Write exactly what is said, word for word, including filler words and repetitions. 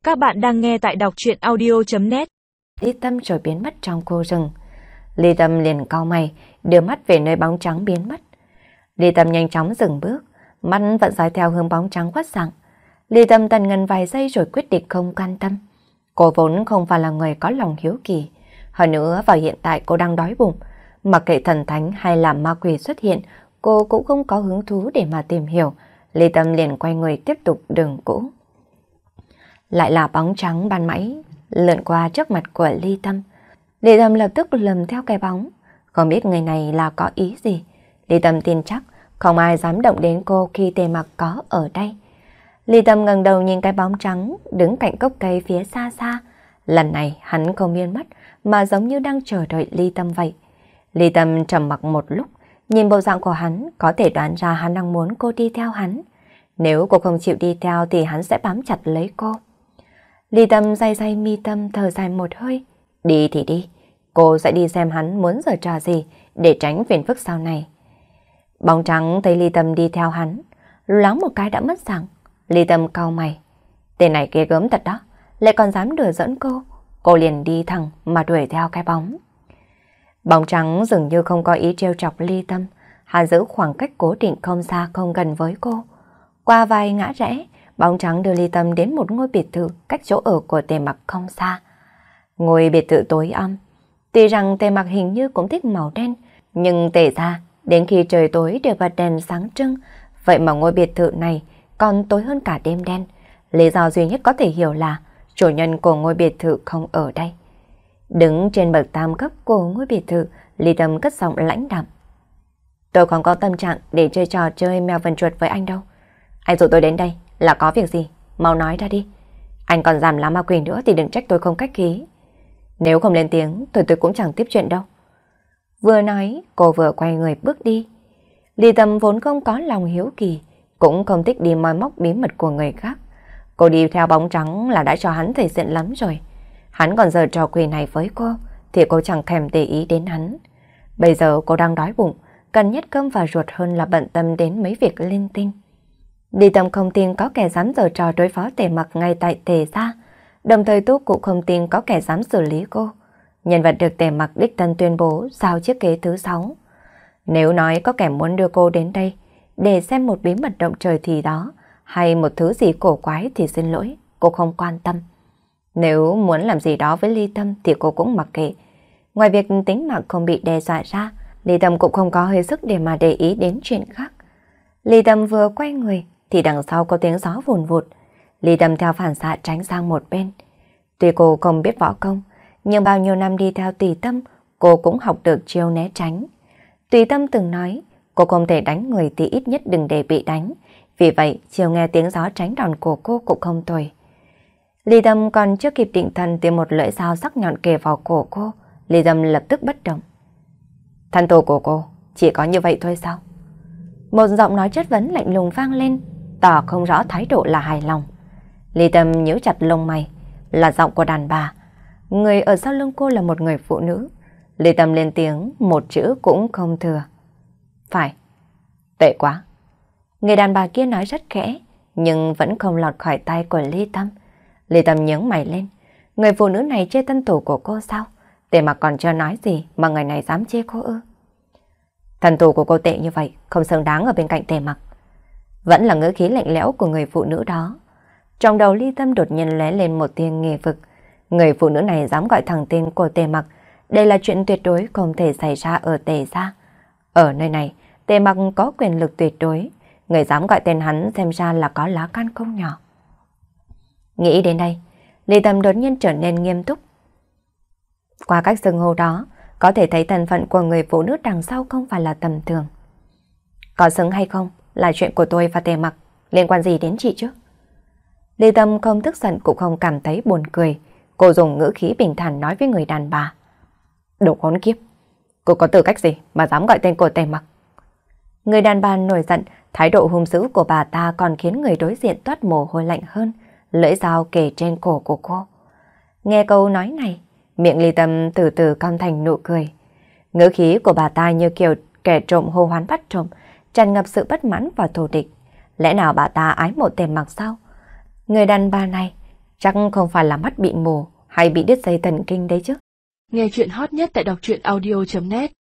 Các bạn đang nghe tại đọc truyện audio chấm net. Ly Tâm rồi biến mất trong khu rừng. Ly Tâm liền cau mày, đưa mắt về nơi bóng trắng biến mất. Ly Tâm nhanh chóng dừng bước, mắt vẫn dõi theo hướng bóng trắng khuất dạng. Ly Tâm tần ngần vài giây rồi quyết định không quan tâm. Cô vốn không phải là người có lòng hiếu kỳ. Hơn nữa vào hiện tại cô đang đói bụng. Mặc kệ thần thánh hay là ma quỷ xuất hiện, cô cũng không có hứng thú để mà tìm hiểu. Ly Tâm liền quay người tiếp tục đường cũ. Lại là bóng trắng ban mãi lượn qua trước mặt của Ly Tâm. Ly Tâm lập tức lầm theo cái bóng. Không biết người này là có ý gì. Ly Tâm tin chắc không ai dám động đến cô khi Tề Mặc có ở đây. Ly Tâm ngẩng đầu nhìn cái bóng trắng đứng cạnh gốc cây phía xa xa. Lần này hắn không biến mất mà giống như đang chờ đợi Ly Tâm vậy. Ly Tâm trầm mặc một lúc, nhìn bộ dạng của hắn có thể đoán ra hắn đang muốn cô đi theo hắn. Nếu cô không chịu đi theo thì hắn sẽ bám chặt lấy cô. Ly Tâm day day mi tâm thở dài một hơi. Đi thì đi, cô sẽ đi xem hắn muốn giở trò gì để tránh phiền phức sau này. Bóng trắng thấy Ly Tâm đi theo hắn, loáng một cái đã mất dạng. Ly Tâm cau mày. Tên này ghê gớm thật đó, lại còn dám đùa giỡn cô. Cô liền đi thẳng mà đuổi theo cái bóng. Bóng trắng dường như không có ý trêu chọc Ly Tâm. Hắn giữ khoảng cách cố định không xa không gần với cô. Qua vài ngã rẽ, bóng trắng đưa Ly Tâm đến một ngôi biệt thự cách chỗ ở của Tề Mặc không xa. Ngôi biệt thự tối âm. Tuy rằng Tề Mặc hình như cũng thích màu đen, nhưng Tề ra đến khi trời tối đều bật đèn sáng trưng. Vậy mà ngôi biệt thự này còn tối hơn cả đêm đen. Lý do duy nhất có thể hiểu là chủ nhân của ngôi biệt thự không ở đây. Đứng trên bậc tam cấp của ngôi biệt thự, Ly Tâm cất giọng lãnh đạm. Tôi không có tâm trạng để chơi trò chơi mèo vần chuột với anh đâu. Anh dụ tôi đến đây là có việc gì? Mau nói ra đi. Anh còn dám làm ma quỷ nữa thì đừng trách tôi không khách khí. Nếu không lên tiếng tôi tôi cũng chẳng tiếp chuyện đâu. Vừa nói cô vừa quay người bước đi. Ly Tâm vốn không có lòng hiếu kỳ, cũng không thích đi moi móc bí mật của người khác. Cô đi theo bóng trắng là đã cho hắn thể diện lắm rồi. Hắn còn giờ trò quỷ này với cô thì cô chẳng thèm để ý đến hắn. Bây giờ cô đang đói bụng, cần nhất cơm và ruột hơn là bận tâm đến mấy việc linh tinh. Ly Tâm không tin có kẻ dám giở trò đối phó Tề Mặc ngay tại Tề gia, đồng thời Tú cũng không tin có kẻ dám xử lý cô. Nhân vật được Tề Mặc đích thân tuyên bố giao chiếc ghế thứ sáu. Nếu nói có kẻ muốn đưa cô đến đây để xem một bí mật động trời thì đó, hay một thứ gì cổ quái thì xin lỗi, cô không quan tâm. Nếu muốn làm gì đó với Ly Tâm thì cô cũng mặc kệ. Ngoài việc tính mạng không bị đe dọa ra, Ly Tâm cũng không có hơi sức để mà để ý đến chuyện khác. Ly Tâm vừa quay người thì đằng sau có tiếng gió vùn vụt. Ly Tâm theo phản xạ tránh sang một bên. Tuy cô không biết võ công, nhưng bao nhiêu năm đi theo Tùy Tâm, cô cũng học được chiêu né tránh. Tùy Tâm từng nói, cô không thể đánh người thì ít nhất đừng để bị đánh. Vì vậy, chiều nghe tiếng gió tránh đòn của cô cũng không tồi. Ly Tâm còn chưa kịp định thần thì một lưỡi dao sắc nhọn kề vào cổ cô. Ly Tâm lập tức bất động. Thân tổ của cô chỉ có như vậy thôi sao? Một giọng nói chất vấn lạnh lùng vang lên, tỏ không rõ thái độ là hài lòng. Ly Tâm nhíu chặt lông mày, là giọng của đàn bà. Người ở sau lưng cô là một người phụ nữ. Ly Tâm lên tiếng, một chữ cũng không thừa. Phải, tệ quá. Người đàn bà kia nói rất khẽ, nhưng vẫn không lọt khỏi tay của Ly Tâm. Ly Tâm nhướng mày lên. Người phụ nữ này chê tân thủ của cô sao? Tề Mặc còn chưa nói gì mà người này dám chê cô ư? Thần thủ của cô tệ như vậy, không xứng đáng ở bên cạnh Tề Mặc. Vẫn là ngữ khí lạnh lẽo của người phụ nữ đó. Trong đầu Ly Tâm đột nhiên lóe lên một tia nghi vực. Người phụ nữ này dám gọi thẳng tên của Tề Mặc. Đây là chuyện tuyệt đối không thể xảy ra ở Tề gia. Ở nơi này, Tề Mặc có quyền lực tuyệt đối. Người dám gọi tên hắn xem ra là có lá gan không nhỏ. Nghĩ đến đây, Ly Tâm đột nhiên trở nên nghiêm túc. Qua cách xưng hô đó, có thể thấy thân phận của người phụ nữ đằng sau không phải là tầm thường. Có xứng hay không là chuyện của tôi và Tề Mặc, liên quan gì đến chị chứ? Ly Tâm không tức giận cũng không cảm thấy buồn cười. Cô dùng ngữ khí bình thản nói với người đàn bà. Đồ khốn kiếp, cô có tư cách gì mà dám gọi tên của Tề Mặc? Người đàn bà nổi giận, thái độ hung dữ của bà ta còn khiến người đối diện toát mồ hôi lạnh hơn, lưỡi dao kề trên cổ của cô. Nghe câu nói này, miệng Ly Tâm từ từ cong thành nụ cười. Ngữ khí của bà ta như kiểu kẻ trộm hô hoán bắt trộm, tràn ngập sự bất mãn và thù địch. Lẽ nào bà ta ái mộ Tề Mặc sao? Người đàn bà này chắc không phải là mắt bị mù hay bị đứt dây thần kinh đấy chứ. Nghe chuyện hot nhất tại đọc truyện audio chấm net